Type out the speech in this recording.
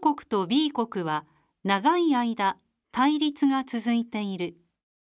国と B 国は長い間対立が続いている。